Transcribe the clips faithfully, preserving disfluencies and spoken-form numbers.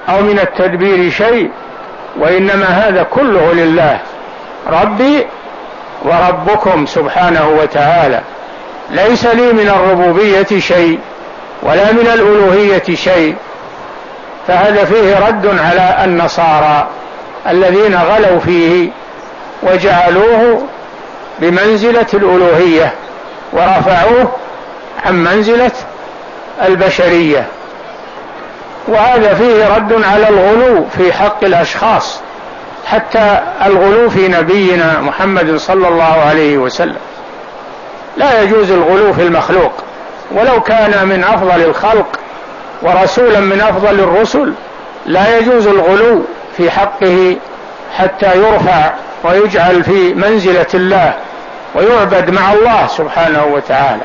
أو من التدبير شيء، وإنما هذا كله لله، ربي وربكم سبحانه وتعالى. ليس لي من الربوبية شيء ولا من الألوهية شيء. فهذا فيه رد على النصارى الذين غلوا فيه وجعلوه بمنزلة الألوهية ورفعوه عن منزلة البشرية. وهذا فيه رد على الغلو في حق الأشخاص، حتى الغلو في نبينا محمد صلى الله عليه وسلم. لا يجوز الغلو في المخلوق، ولو كان من أفضل الخلق ورسولا من أفضل الرسل لا يجوز الغلو في حقه حتى يرفع ويجعل في منزلة الله ويعبد مع الله سبحانه وتعالى.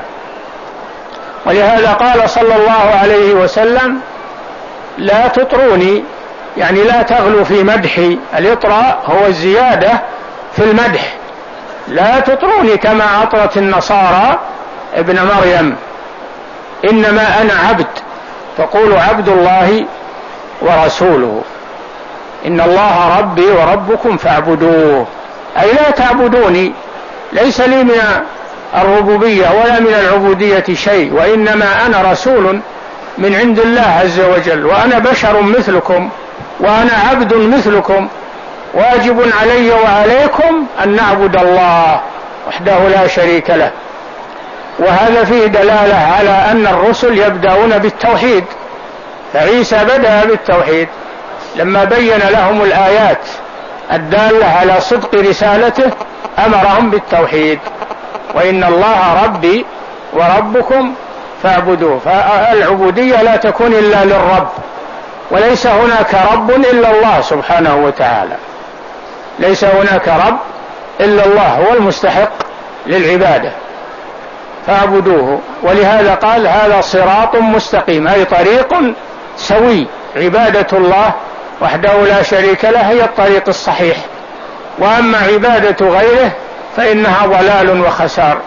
ولهذا قال صلى الله عليه وسلم: لا تطروني، يعني لا تغلوا في مدحي. الإطراء هو الزيادة في المدح. لا تطروني كما أطرت النصارى ابن مريم، إنما أنا عبد، فقولوا عبد الله ورسوله. إن الله ربي وربكم فاعبدوه، أي لا تعبدوني، ليس لي من الربوبية ولا من العبودية شيء، وإنما أنا رسول من عند الله عز وجل، وأنا بشر مثلكم وأنا عبد مثلكم، واجب علي وعليكم أن نعبد الله وحده لا شريك له. وهذا فيه دلالة على أن الرسل يبدأون بالتوحيد، فعيسى بدأ بالتوحيد لما بين لهم الآيات الدالة على صدق رسالته، أمرهم بالتوحيد: وإن الله ربي وربكم فاعبدوه. فالعبودية لا تكون إلا للرب، وليس هناك رب إلا الله سبحانه وتعالى، ليس هناك رب إلا الله، هو المستحق للعبادة، فاعبدوه. ولهذا قال: هذا صراط مستقيم، أي طريق سوي. عبادة الله وحده لا شريك له هي الطريق الصحيح، وأما عبادة غيره فإنها ضلال وخسار.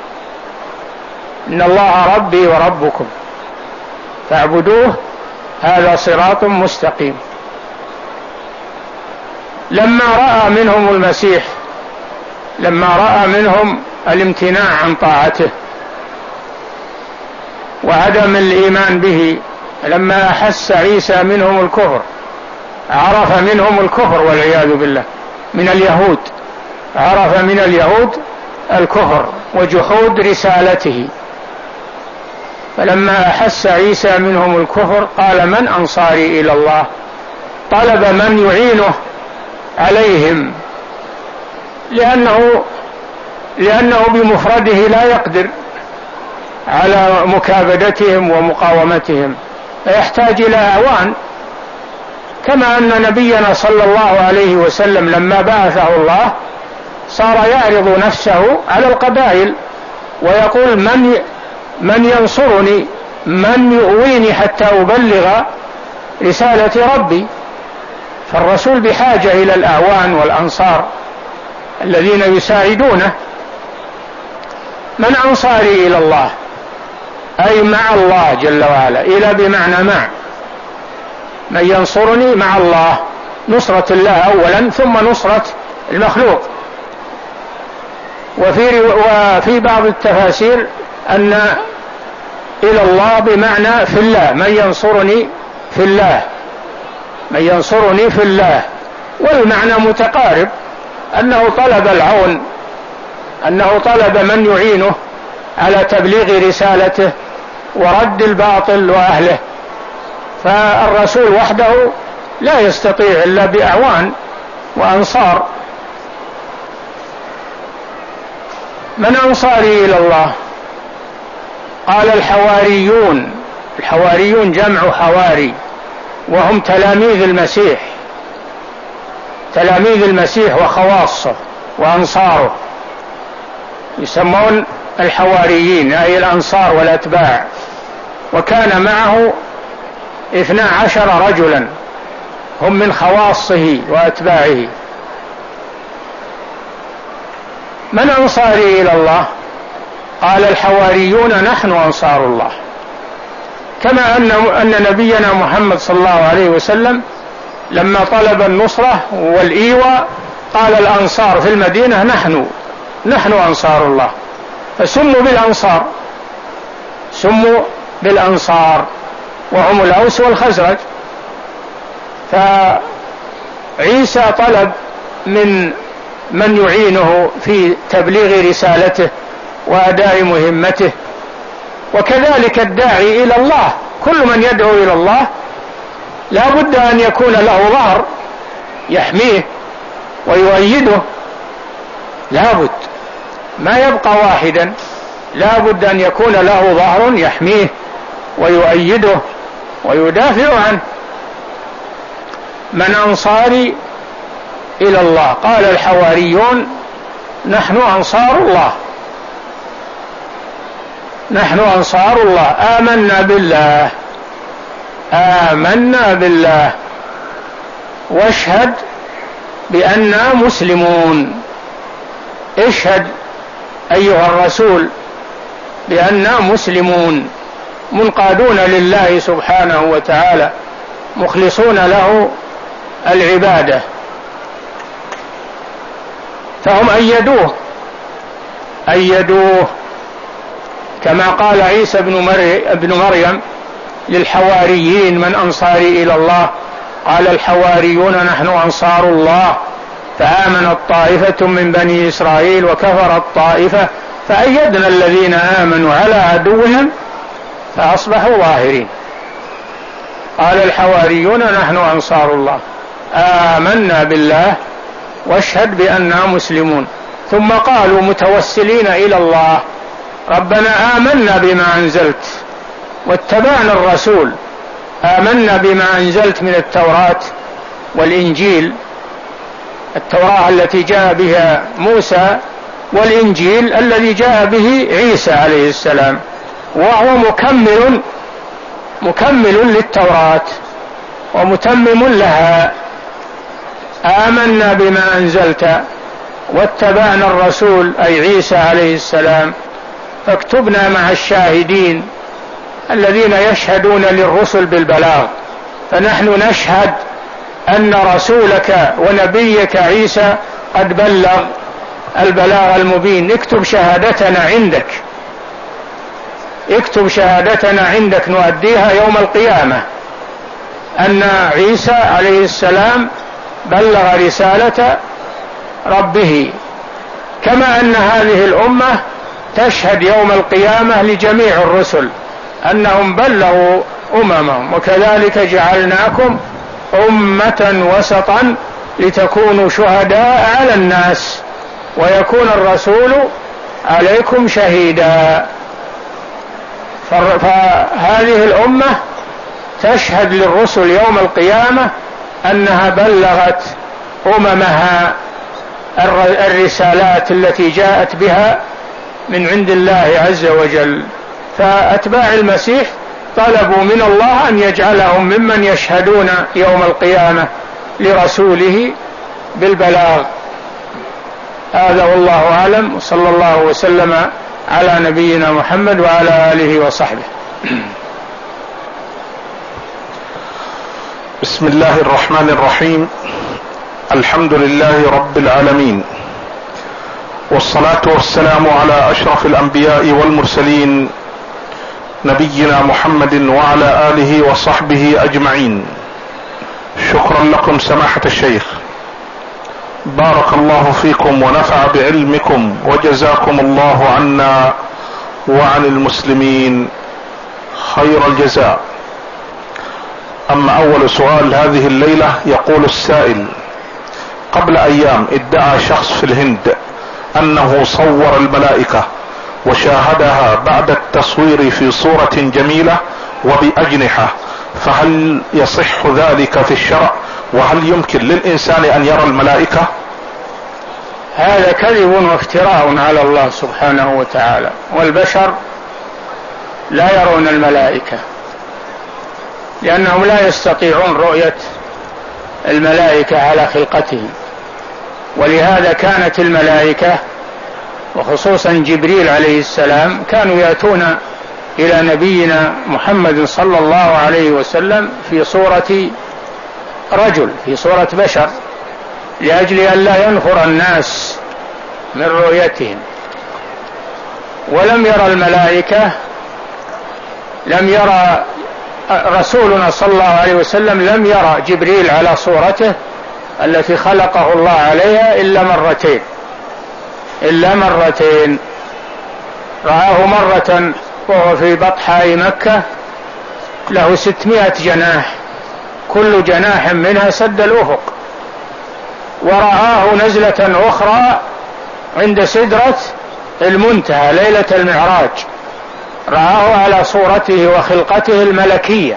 إن الله ربي وربكم فاعبدوه، هذا صراط مستقيم. لما رأى منهم المسيح، لما رأى منهم الامتناع عن طاعته وعدم الإيمان به، لما أحس عيسى منهم الكفر، عرف منهم الكفر والعياذ بالله، من اليهود، عرف من اليهود الكفر وجحود رسالته. فلما أحس عيسى منهم الكفر قال: من أنصاري إلى الله؟ طلب من يعينه عليهم، لأنه لأنه بمفرده لا يقدر على مكابدتهم ومقاومتهم، فيحتاج إلى أعوان. كما أن نبينا صلى الله عليه وسلم لما بعثه الله صار يعرض نفسه على القبائل ويقول: من من ينصرني، من يؤويني حتى أبلغ رسالة ربي. فالرسول بحاجة إلى الأعوان والأنصار الذين يساعدونه. من أنصاري إلى الله، أي مع الله جل وعلا. إلى بمعنى مع، من ينصرني مع الله، نصرة الله أولا ثم نصرة المخلوق. وفي, وفي بعض التفاسير أن إلى الله بمعنى في الله، من ينصرني في الله، من ينصرني في الله. والمعنى متقارب، أنه طلب العون، أنه طلب من يعينه على تبليغ رسالته ورد الباطل وأهله. فالرسول وحده لا يستطيع إلا بأعوان وأنصار. من أنصاري إلى الله؟ قال: الحواريون. الحواريون جمع حواري، وهم تلاميذ المسيح، تلاميذ المسيح وخواصه وأنصاره، يسمون الحواريين، أي الأنصار والأتباع. وكان معه اثنا عشر رجلا هم من خواصه وأتباعه. من أنصاري إلى الله؟ قال: الحواريون نحن أنصار الله. كما أن أن نبينا محمد صلى الله عليه وسلم لما طلب النصرة والإيواء قال الأنصار في المدينة نحن نحن أنصار الله، فسموا بالأنصار، سموا بالأنصار وهم الأوس والخزرج. فعيسى طلب من من يعينه في تبليغ رسالته وأداء مهمته، وكذلك الداعي إلى الله، كل من يدعو إلى الله لا بد أن يكون له ظهر يحميه ويؤيده، لا بد، ما يبقى واحدا، لا بد أن يكون له ظهر يحميه ويؤيده ويدافع عنه. من أنصاري إلى الله؟ قال الحواريون نحن أنصار الله، نحن أنصار الله، آمنا بالله، آمنا بالله واشهد بأننا مسلمون. اشهد أيها الرسول بأننا مسلمون منقادون لله سبحانه وتعالى مخلصون له العبادة. فهم أيدوه أيدوه كما قال عيسى بن مريم للحواريين من أنصاري إلى الله؟ قال الحواريون نحن أنصار الله، فآمنت طائفة من بني إسرائيل وكفرت طائفة فأيدنا الذين آمنوا على عدوهم فأصبحوا ظاهرين. قال الحواريون نحن أنصار الله، آمنا بالله واشهد بأننا مسلمون. ثم قالوا متوسلين إلى الله ربنا آمنا بما أنزلت واتبعنا الرسول، آمنا بما أنزلت من التوراة والإنجيل، التوراة التي جاء بها موسى والإنجيل الذي جاء به عيسى عليه السلام، وهو مكمل مكمل للتوراة ومتمم لها. آمنا بما أنزلت واتبعنا الرسول أي عيسى عليه السلام، فاكتبنا مع الشاهدين الذين يشهدون للرسل بالبلاغ. فنحن نشهد أن رسولك ونبيك عيسى قد بلغ البلاغ المبين، اكتب شهادتنا عندك، اكتب شهادتنا عندك نؤديها يوم القيامة أن عيسى عليه السلام بلغ رسالة ربه، كما أن هذه الأمة تشهد يوم القيامة لجميع الرسل أنهم بلغوا أممهم، وكذلك جعلناكم أمة وسطا لتكونوا شهداء على الناس ويكون الرسول عليكم شهيدا. فهذه الأمة تشهد للرسل يوم القيامة أنها بلغت أممها الرسالات التي جاءت بها من عند الله عز وجل. فأتباع المسيح طلبوا من الله أن يجعلهم ممن يشهدون يوم القيامة لرسوله بالبلاغ. هذا والله أعلم، وصلى الله وسلم على نبينا محمد وعلى آله وصحبه. بسم الله الرحمن الرحيم، الحمد لله رب العالمين، والصلاة والسلام على أشرف الأنبياء والمرسلين نبينا محمد وعلى آله وصحبه أجمعين. شكرا لكم سماحة الشيخ، بارك الله فيكم ونفع بعلمكم وجزاكم الله عنا وعن المسلمين خير الجزاء. أما أول سؤال هذه الليلة، يقول السائل: قبل أيام ادعى شخص في الهند أنه صور الملائكة وشاهدها بعد التصوير في صورة جميلة وبأجنحة، فهل يصح ذلك في الشرع؟ وهل يمكن للإنسان أن يرى الملائكة؟ هذا كذب وافتراء على الله سبحانه وتعالى، والبشر لا يرون الملائكة لأنهم لا يستطيعون رؤية الملائكة على خلقتهم. ولهذا كانت الملائكة وخصوصا جبريل عليه السلام كانوا يأتون إلى نبينا محمد صلى الله عليه وسلم في صورة رجل، في صورة بشر، لأجل أن لا ينفر الناس من رؤيتهم. ولم يرى الملائكة، لم يرى رسولنا صلى الله عليه وسلم لم يرى جبريل على صورته التي خلقه الله عليها إلا مرتين إلا مرتين رآه مرة وهو في بطحاء مكة له ستمائة جناح، كل جناح منها سد الأفق. ورآه نزلة أخرى عند سدرة المنتهى ليلة المعراج، رآه على صورته وخلقته الملكية.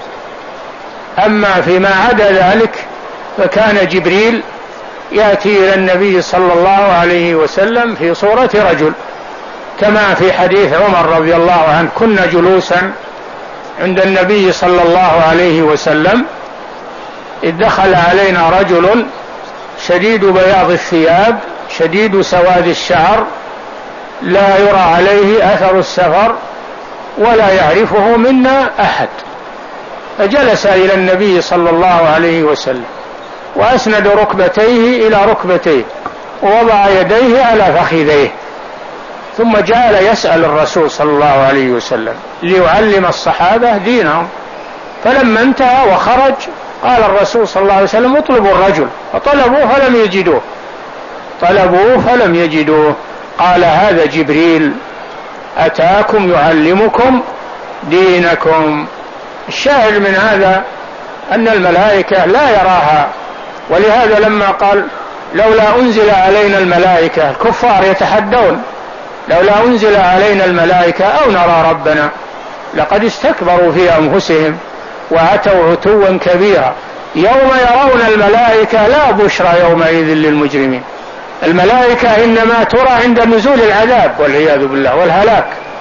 أما فيما عدا ذلك فكان جبريل يأتي إلى النبي صلى الله عليه وسلم في صورة رجل، كما في حديث عمر رضي الله عنه: كنا جلوسا عند النبي صلى الله عليه وسلم إذ دخل علينا رجل شديد بياض الثياب شديد سواد الشعر لا يرى عليه أثر السفر ولا يعرفه منا أحد، فجلس إلى النبي صلى الله عليه وسلم وأسند ركبتيه إلى ركبتيه ووضع يديه على فخذيه، ثم جعل يسأل الرسول صلى الله عليه وسلم ليعلم الصحابة دينهم. فلما انتهى وخرج قال الرسول صلى الله عليه وسلم: اطلبوا الرجل، فطلبوه فلم يجدوه طلبوه فلم يجدوه قال: هذا جبريل أتاكم يعلمكم دينكم. الشاهد من هذا أن الملائكة لا يراها، ولهذا لما قال: لولا أنزل علينا الملائكة، الكفار يتحدون: لولا أنزل علينا الملائكة أو نرى ربنا لقد استكبروا في أنفسهم وأتوا عتوا كبيرا. يوم يرون الملائكة لا بشرى يومئذ للمجرمين. الملائكة إنما ترى عند نزول العذاب والعياذ بالله والهلاك،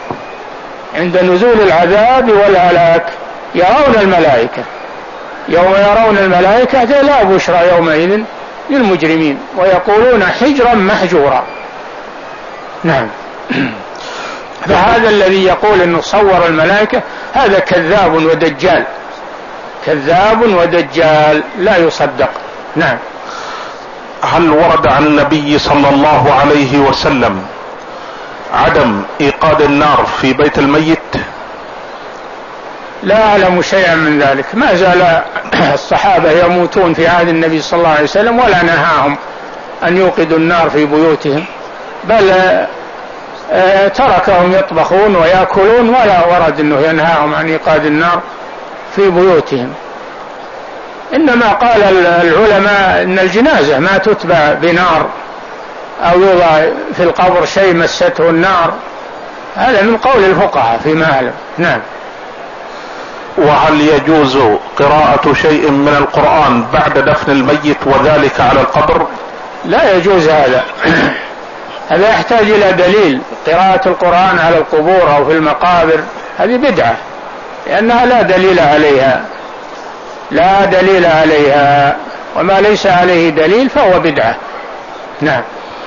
عند نزول العذاب والهلاك يرون الملائكة. يوم يرون الملائكة لا بشرى يومئذ للمجرمين ويقولون حجرا محجورا. نعم. فهذا الذي يقول انه صور الملائكة هذا كذاب ودجال، كذاب ودجال لا يصدق. نعم. هل ورد عن النبي صلى الله عليه وسلم عدم إيقاد النار في بيت الميت؟ لا أعلم شيئا من ذلك. ما زال الصحابة يموتون في عهد النبي صلى الله عليه وسلم ولا نهاهم أن يوقدوا النار في بيوتهم، بل تركهم يطبخون ويأكلون ولا ورد أنه ينهاهم عن إيقاد النار في بيوتهم. إنما قال العلماء أن الجنازة ما تتبع بنار أو يوضع في القبر شيء مسته النار، هذا من قول الفقهاء فيما أعلم. نعم. وهل يجوز قراءة شيء من القرآن بعد دفن الميت وذلك على القبر؟ لا يجوز هذا. هذا يحتاج إلى دليل. قراءة القرآن على القبور أو في المقابر هذه بدعة، لأنها لا دليل عليها لا دليل عليها وما ليس عليه دليل فهو بدعة. نعم.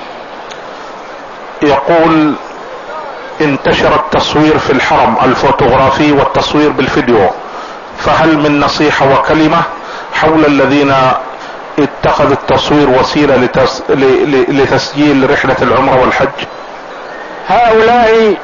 يقول: انتشر التصوير في الحرم الفوتوغرافي والتصوير بالفيديو، فهل من نصيحة وكلمة حول الذين اتخذوا التصوير وسيلة لتس... لتسجيل رحلة العمرة والحج؟ هؤلاء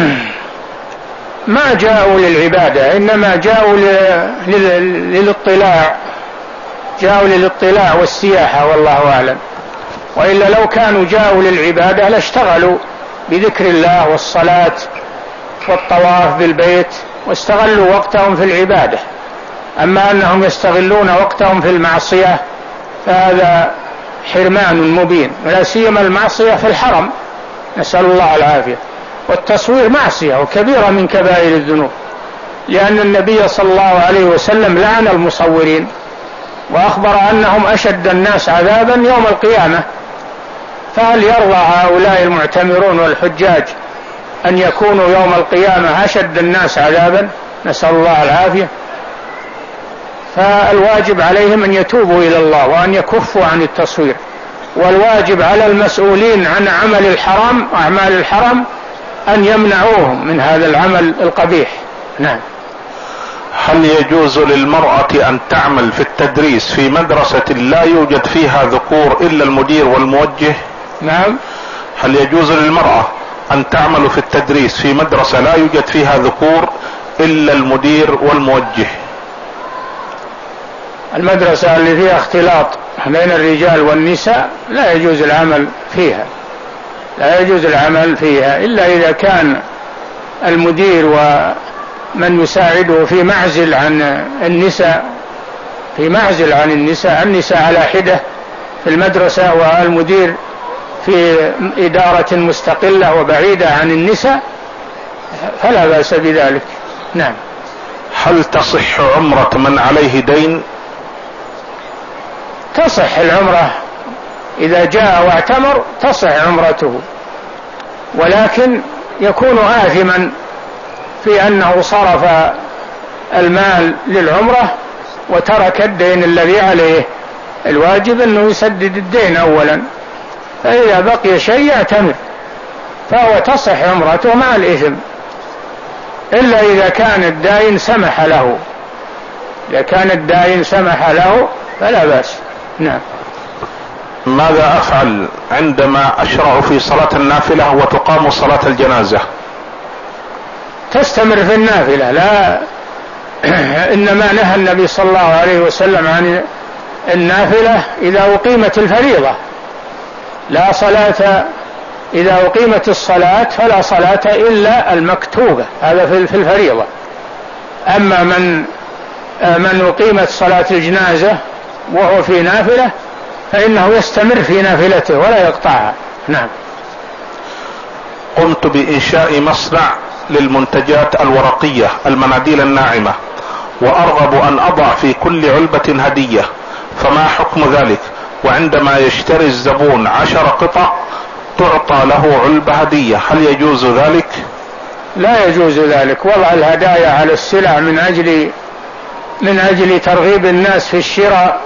ما جاءوا للعبادة، إنما جاءوا للاطلاع جاءوا للاطلاع والسياحة والله أعلم. وإلا لو كانوا جاءوا للعبادة لاشتغلوا بذكر الله والصلاة والطواف بالبيت واستغلوا وقتهم في العبادة. أما أنهم يستغلون وقتهم في المعصية فهذا حرمان مبين، ولا سيما المعصية في الحرم، نسأل الله العافية. والتصوير معصية وكبيرة من كبائر الذنوب، لأن النبي صلى الله عليه وسلم لعن المصورين وأخبر أنهم أشد الناس عذابا يوم القيامة. فهل يرضى هؤلاء المعتمرون والحجاج أن يكونوا يوم القيامة أشد الناس عذابا؟ نسأل الله العافية. فالواجب عليهم أن يتوبوا إلى الله وأن يكفوا عن التصوير، والواجب على المسؤولين عن عمل الحرام وأعمال الحرام أن يمنعوهم من هذا العمل القبيح. نعم. هل يجوز للمرأة ان تعمل في التدريس في مدرسة لا يوجد فيها ذكور الا المدير والموجه؟ نعم. هل يجوز للمرأة ان تعمل في التدريس في مدرسة لا يوجد فيها ذكور الا المدير والموجه؟ المدرسة اللي فيها اختلاط بين الرجال والنساء لا يجوز العمل فيها، لا يجوز العمل فيها إلا إذا كان المدير ومن يساعده في معزل عن النساء، في معزل عن النساء، النساء على حدة في المدرسة والمدير في إدارة مستقلة وبعيدة عن النساء، فلا بأس بذلك. نعم. هل تصح عمرة من عليه دين؟ تصح العمرة إذا جاء واعتمر، تصح عمرته، ولكن يكون آثما في أنه صرف المال للعمرة وترك الدين الذي عليه. الواجب أنه يسدد الدين أولا، فإذا بقي شيء يعتمر، فهو تصح عمرته مع الإثم، إلا إذا كان الدائن سمح له، إذا كان الدائن سمح له فلا بأس. نعم. ماذا أفعل عندما أشرع في صلاة النافلة وتقام صلاة الجنازة؟ تستمر في النافلة، لا إنما نهى النبي صلى الله عليه وسلم عن النافلة إذا أقيمت الفريضة، لا صلاة إذا أقيمت الصلاة فلا صلاة إلا المكتوبة، هذا في الفريضة. أما من من أقيمت صلاة الجنازة وهو في نافلة فإنه يستمر في نافلته ولا يقطعها. نعم. قمت بإنشاء مصنع للمنتجات الورقية المناديل الناعمة، وأرغب أن أضع في كل علبة هدية، فما حكم ذلك؟ وعندما يشتري الزبون عشر قطع تعطى له علبة هدية، هل يجوز ذلك؟ لا يجوز ذلك. وضع الهدايا على السلع من أجل من أجل ترغيب الناس في الشراء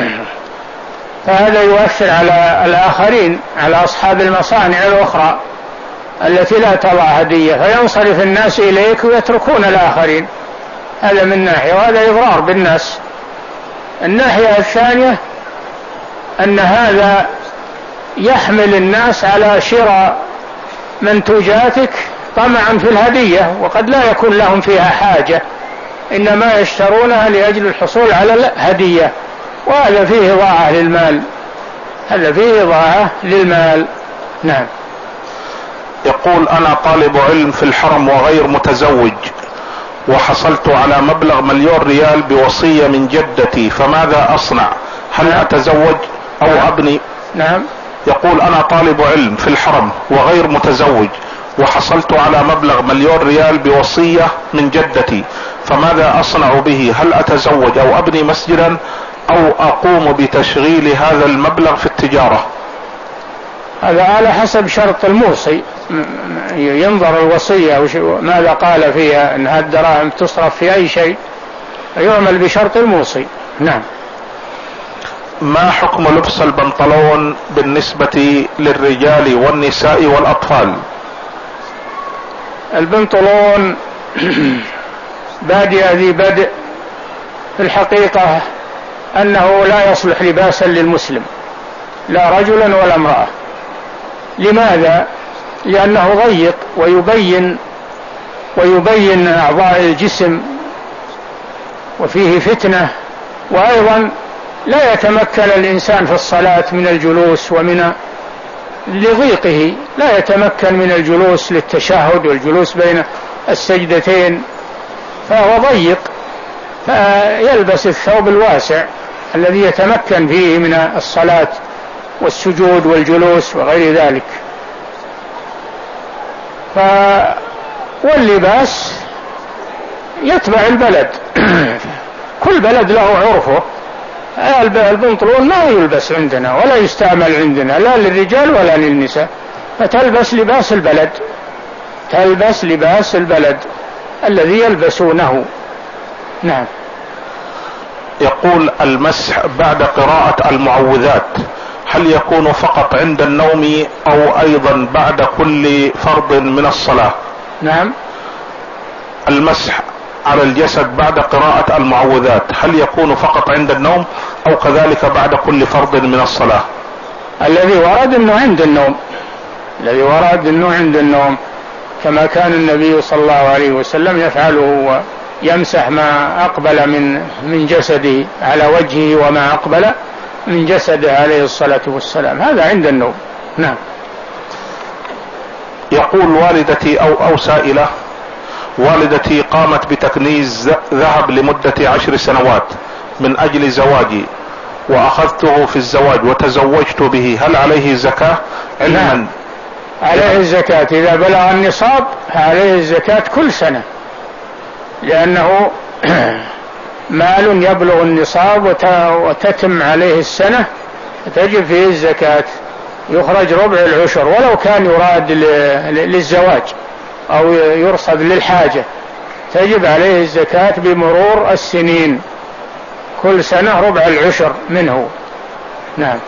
فهذا يؤثر على الآخرين، على أصحاب المصانع الأخرى التي لا تضع هدية، فينصرف الناس إليك ويتركون الآخرين. هذا من ناحية، وهذا إضرار بالناس. الناحية الثانية أن هذا يحمل الناس على شراء منتوجاتك طمعا في الهدية، وقد لا يكون لهم فيها حاجة، إنما يشترونها لأجل الحصول على الهدية، وهذا فيه إضاعة للمال، هذا فيه إضاعة للمال. نعم. يقول أنا طالب علم في الحرم وغير متزوج، وحصلت على مبلغ مليون ريال بوصية من جدتي، فماذا أصنع؟ هل أتزوج أو أبني؟ نعم. يقول أنا طالب علم في الحرم وغير متزوج، وحصلت على مبلغ مليون ريال بوصية من جدتي، فماذا أصنع به؟ هل أتزوج أو أبني مسجدا أو أقوم بتشغيل هذا المبلغ في التجارة؟ هذا على حسب شرط الموصي، ينظر الوصية ماذا قال فيها، أن هذه الدراهم تصرف في أي شيء، يعمل بشرط الموصي. نعم. ما حكم لبس البنطلون بالنسبة للرجال والنساء والأطفال؟ البنطلون بادئ ذي بدء في الحقيقة أنه لا يصلح لباسا للمسلم، لا رجلا ولا امرأة. لماذا؟ لأنه ضيق ويبين ويبين أعضاء الجسم وفيه فتنة، وأيضا لا يتمكن الإنسان في الصلاة من الجلوس، ومن لضيقه لا يتمكن من الجلوس للتشهد والجلوس بين السجدتين، فهو ضيق، فيلبس الثوب الواسع الذي يتمكن فيه من الصلاة والسجود والجلوس وغير ذلك. ف واللباس يتبع البلد كل بلد له عرفه. البنطلون ما يلبس عندنا ولا يستعمل عندنا، لا للرجال ولا للنساء، فتلبس لباس البلد، تلبس لباس البلد الذي يلبسونه. نعم. يقول المسح بعد قراءة المعوذات هل يكون فقط عند النوم أو أيضا بعد كل فرض من الصلاة؟ نعم. المسح على الجسد بعد قراءة المعوذات هل يكون فقط عند النوم او كذلك بعد كل فرض من الصلاة؟ الذي ورد انه عند النوم، الذي ورد انه عند النوم، كما كان النبي صلى الله عليه وسلم يفعله ويمسح ما اقبل من من جسده على وجهه وما اقبل من جسده عليه الصلاة والسلام، هذا عند النوم. نعم. يقول والدتي او او سائلة: والدتي قامت بتكنيز ذهب لمدة عشر سنوات من اجل زواجي واخذته في الزواج وتزوجت به، هل عليه زكاة؟ علما نعم. عليه الزكاة اذا بلغ النصاب، عليه الزكاة كل سنة، لانه مال يبلغ النصاب وتتم عليه السنة تجب فيه الزكاة، يخرج ربع العشر ولو كان يراد للزواج او يرصد للحاجة، تجب عليه الزكاة بمرور السنين، كل سنة ربع العشر منه. نعم.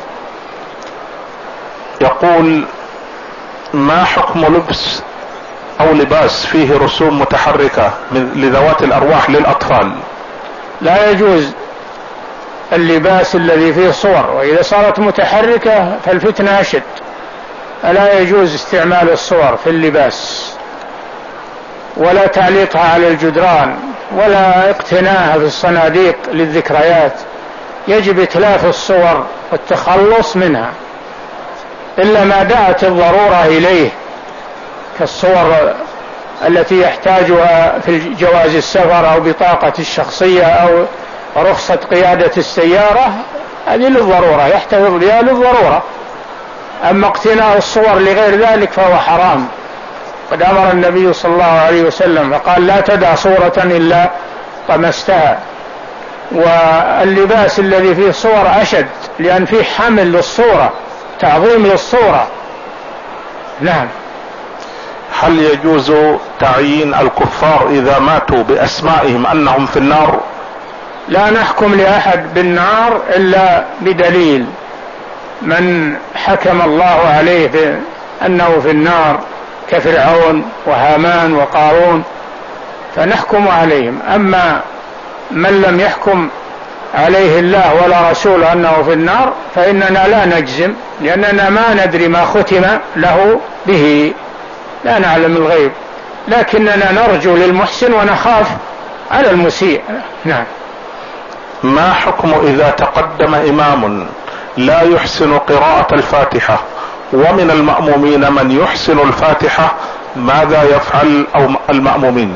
يقول: ما حكم لبس او لباس فيه رسوم متحركة من لذوات الارواح للاطفال؟ لا يجوز اللباس الذي فيه صور، واذا صارت متحركة فالفتنة اشد، فلا يجوز استعمال الصور في اللباس، ولا تعليقها على الجدران، ولا اقتناها في الصناديق للذكريات، يجب اتلاف الصور والتخلص منها إلا ما دعت الضرورة إليه، كالصور التي يحتاجها في جواز السفر أو بطاقة الشخصية أو رخصة قيادة السيارة، هذه للضرورة يحتفظ بها للضرورة. أما اقتناء الصور لغير ذلك فهو حرام، قد أمر النبي صلى الله عليه وسلم فقال: لا تدع صورة إلا طمستها. واللباس الذي فيه صور أشد، لأن فيه حمل للصورة، تعظيم للصورة. نعم. هل يجوز تعيين الكفار إذا ماتوا بأسمائهم أنهم في النار؟ لا نحكم لأحد بالنار إلا بدليل، من حكم الله عليه أنه في النار كفرعون وهامان وقارون فنحكم عليهم، أما من لم يحكم عليه الله ولا رسول أنه في النار فإننا لا نجزم، لأننا ما ندري ما ختم له به، لا نعلم الغيب، لكننا نرجو للمحسن ونخاف على المسيء. نعم. ما حكم إذا تقدم إمام لا يحسن قراءة الفاتحة ومن المأمومين من يحسن الفاتحة، ماذا يفعل أو المأمومين؟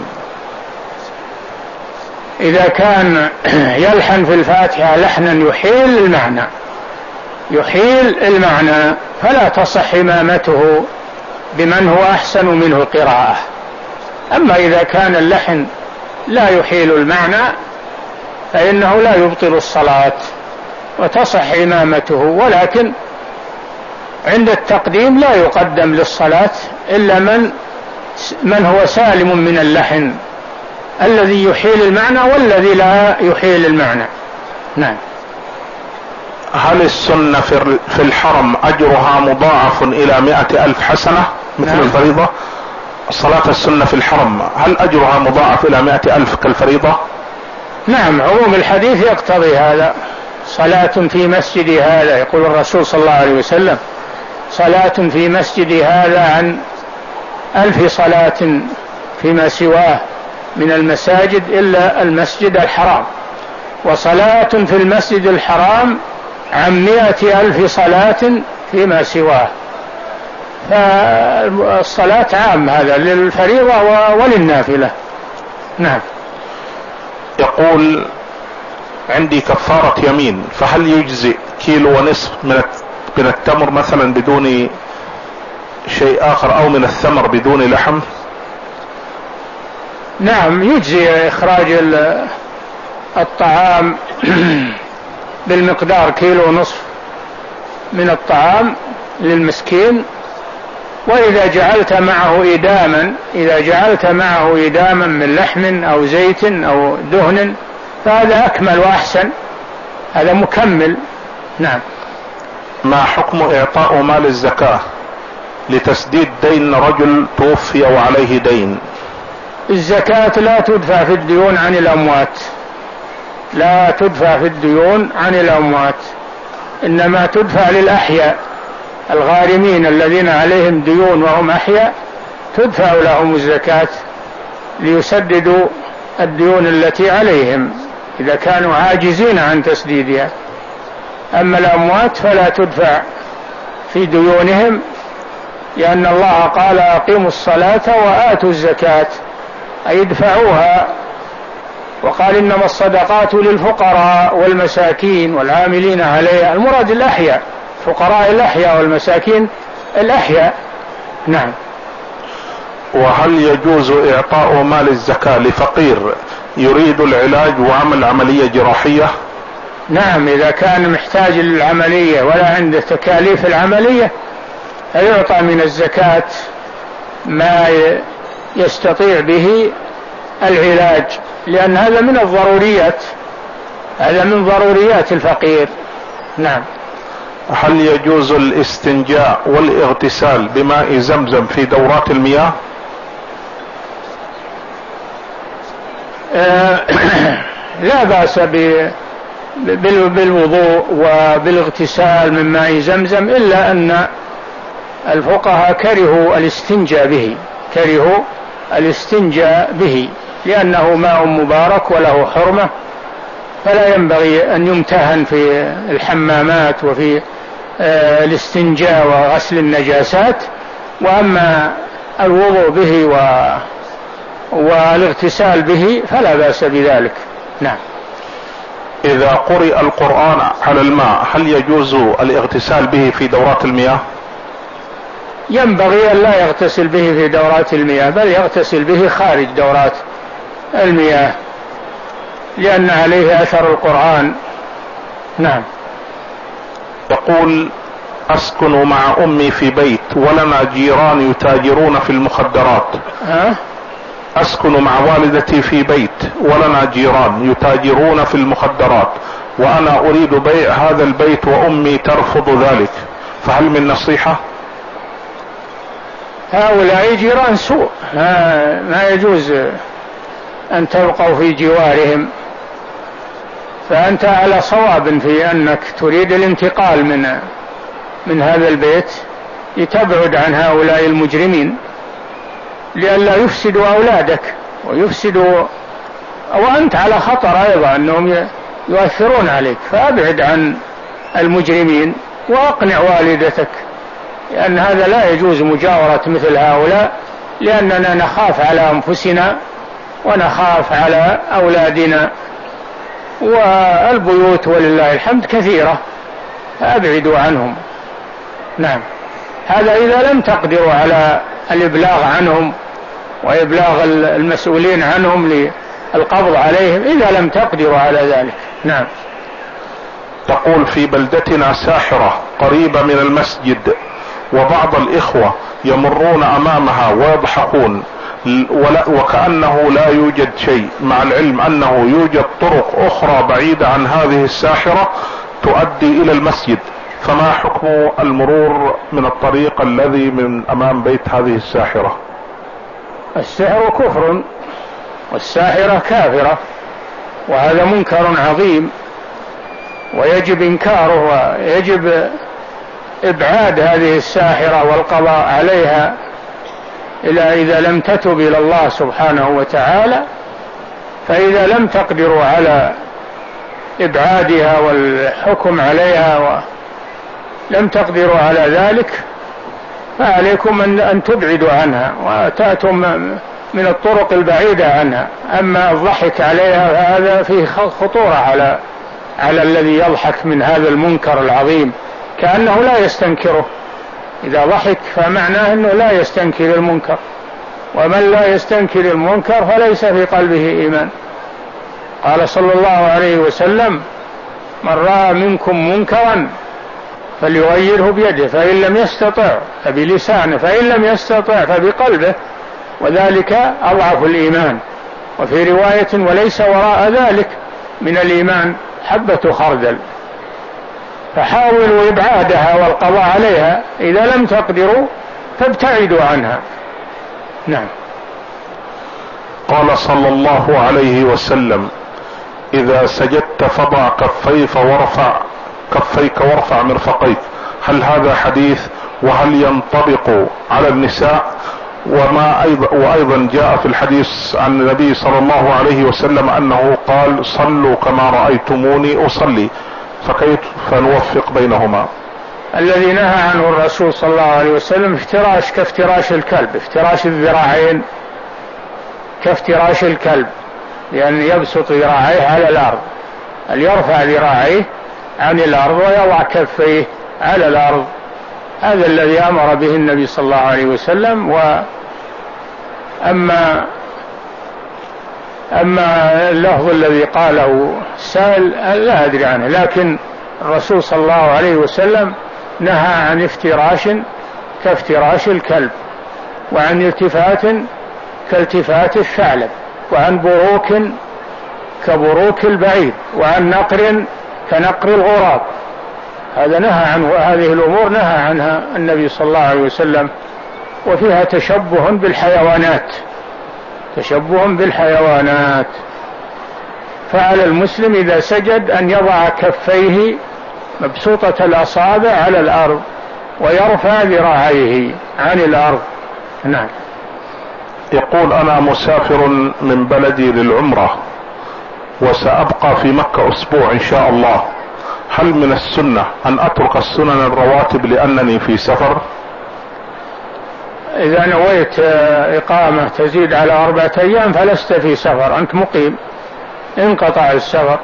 إذا كان يلحن في الفاتحة لحنا يحيل المعنى يحيل المعنى فلا تصح إمامته بمن هو أحسن منه قراءة. أما إذا كان اللحن لا يحيل المعنى فإنه لا يبطل الصلاة وتصح إمامته، ولكن عند التقديم لا يقدم للصلاة إلا من من هو سالم من اللحن، الذي يحيل المعنى والذي لا يحيل المعنى. نعم. هل السنة في الحرم أجرها مضاعف إلى مئة ألف حسنة مثل نعم. الفريضة؟ صلاة السنة في الحرم هل أجرها مضاعف إلى مئة ألف كالفريضة؟ نعم، عموم الحديث يقتضي هذا. صلاة في مسجد هذا، يقول الرسول صلى الله عليه وسلم: صلاة في مسجد هذا عن ألف صلاة فيما سواه من المساجد إلا المسجد الحرام، وصلاة في المسجد الحرام عن مئة ألف صلاة فيما سواه. فالصلاة عام هذا للفريضة وللنافلة. نعم. يقول: عندي كفارة يمين، فهل يجزئ كيلو ونصف من التمر مثلا بدون شيء آخر أو من الثمر بدون لحم؟ نعم، يجزي إخراج الطعام بالمقدار كيلو ونصف من الطعام للمسكين، وإذا جعلت معه إداما إذا جعلت معه إداما من لحم أو زيت أو دهن فهذا أكمل وأحسن، هذا مكمل. نعم. ما حكم إعطاء مال الزكاة لتسديد دين رجل توفي وعليه دين؟ الزكاة لا تدفع في الديون عن الأموات، لا تدفع في الديون عن الأموات، إنما تدفع للأحياء الغارمين الذين عليهم ديون وهم أحياء، تدفع لهم الزكاة ليسددوا الديون التي عليهم إذا كانوا عاجزين عن تسديدها. أما الأموات فلا تدفع في ديونهم، لأن الله قال أقيموا الصلاة وآتوا الزكاة، أي ادفعوها، وقال إنما الصدقات للفقراء والمساكين والعاملين عليها، المراد الأحياء، فقراء الأحياء والمساكين الأحياء. نعم. وهل يجوز إعطاء مال الزكاة لفقير يريد العلاج وعمل عملية جراحية؟ نعم، إذا كان محتاج للعملية ولا عنده تكاليف العملية فيعطى من الزكاة ما يستطيع به العلاج، لأن هذا من الضروريات، هذا من ضروريات الفقير. نعم. هل يجوز الاستنجاء والاغتسال بماء زمزم في دورات المياه؟ لا بأس بالوضوء وبالاغتسال من ماء زمزم، إلا أن الفقهاء كرهوا الاستنجاء به، كرهوا الاستنجاء به لأنه ماء مبارك وله حرمة، فلا ينبغي أن يمتهن في الحمامات وفي الاستنجاء وغسل النجاسات. وأما الوضوء به و والاغتسال به فلا بأس بذلك. نعم. إذا قرئ القرآن على الماء هل يجوز الاغتسال به في دورات المياه؟ ينبغي أن لا يغتسل به في دورات المياه، بل يغتسل به خارج دورات المياه، لأن عليه أثر القرآن. نعم. يقول: أسكن مع أمي في بيت ولنا جيران يتاجرون في المخدرات. ها؟ أسكن مع والدتي في بيت ولنا جيران يتاجرون في المخدرات، وأنا أريد بيع هذا البيت وأمي ترفض ذلك، فهل من نصيحة؟ هؤلاء جيران سوء، ما يجوز أن تبقوا في جوارهم، فأنت على صواب في أنك تريد الانتقال من من هذا البيت لتبعد عن هؤلاء المجرمين، لئلا يفسدوا أولادك ويفسدوا، وأنت على خطر أيضا أنهم يؤثرون عليك، فأبعد عن المجرمين وأقنع والدتك، لأن هذا لا يجوز مجاورة مثل هؤلاء، لأننا نخاف على أنفسنا ونخاف على أولادنا، والبيوت ولله الحمد كثيرة، فأبعدوا عنهم. نعم. هذا إذا لم تقدروا على الإبلاغ عنهم وإبلاغ المسؤولين عنهم للقبض عليهم، إذا لم تقدروا على ذلك. نعم. تقول: في بلدتنا ساحرة قريبة من المسجد، وبعض الإخوة يمرون أمامها ويضحكون وكأنه لا يوجد شيء، مع العلم أنه يوجد طرق أخرى بعيدة عن هذه الساحرة تؤدي إلى المسجد، فما حكم المرور من الطريق الذي من أمام بيت هذه الساحرة؟ السحر كفر والساحرة كافرة، وهذا منكر عظيم ويجب إنكاره، ويجب إبعاد هذه الساحرة والقضاء عليها إلا إذا لم تتب إلى الله سبحانه وتعالى. فإذا لم تقدروا على إبعادها والحكم عليها ولم تقدروا على ذلك، فعليكم أن تبعدوا عنها وتأتوا من الطرق البعيدة عنها. أما الضحك عليها فهذا فيه خطورة على على الذي يضحك من هذا المنكر العظيم، كأنه لا يستنكره. إذا ضحك فمعناه أنه لا يستنكر المنكر، ومن لا يستنكر المنكر فليس في قلبه إيمان. قال صلى الله عليه وسلم: من رأى منكم منكرا فليغيره بيده، فإن لم يستطع فبلسانه، فإن لم يستطع فبقلبه، وذلك أضعف الإيمان. وفي رواية: وليس وراء ذلك من الإيمان حبة خردل. فحاولوا إبعادها والقضاء عليها، إذا لم تقدروا فابتعدوا عنها. نعم. قال صلى الله عليه وسلم: اذا سجدت فضع كفيك وارفع كفيك وارفع مرفقيك. هل هذا حديث؟ وهل ينطبق على النساء؟ وما أيضا وايضا جاء في الحديث عن النبي صلى الله عليه وسلم انه قال: صلوا كما رأيتموني اصلي. فكيف نوفق بينهما؟ الذي نهى عنه الرسول صلى الله عليه وسلم افتراش كافتراش الكلب، افتراش الذراعين كافتراش الكلب، لأن يبسط ذراعيه على الأرض، أن يرفع ذراعيه عن الأرض ويضع كفيه على الأرض. هذا الذي أمر به النبي صلى الله عليه وسلم. وأما أما اللفظ الذي قاله السائل لا أدري عنه، لكن الرسول صلى الله عليه وسلم نهى عن افتراش كافتراش الكلب، وعن التفات كالتفات الثعلب، وعن بروك كبروك البعيد، وعن نقر كنقر الغراب. هذا نهى عنه، هذه الأمور نهى عنها النبي صلى الله عليه وسلم، وفيها تشبه بالحيوانات، تشبه بالحيوانات. فعلى المسلم إذا سجد أن يضع كفيه مبسوطة الأصابع على الأرض ويرفع ذراعيه عن الأرض. نعم. يقول: أنا مسافر من بلدي للعمرة وسأبقى في مكة أسبوع إن شاء الله، هل من السنة أن أترك السنن الرواتب لأنني في سفر؟ إذا نويت إقامة تزيد على أربعة أيام فلست في سفر، أنت مقيم، انقطع السفر،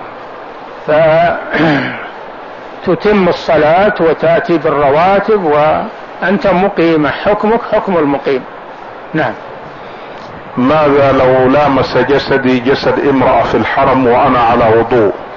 فتتم الصلاة وتأتي بالرواتب وأنت مقيم، حكمك حكم المقيم. نعم. ماذا لو لامس جسدي جسد امرأة في الحرم وأنا على وضوء؟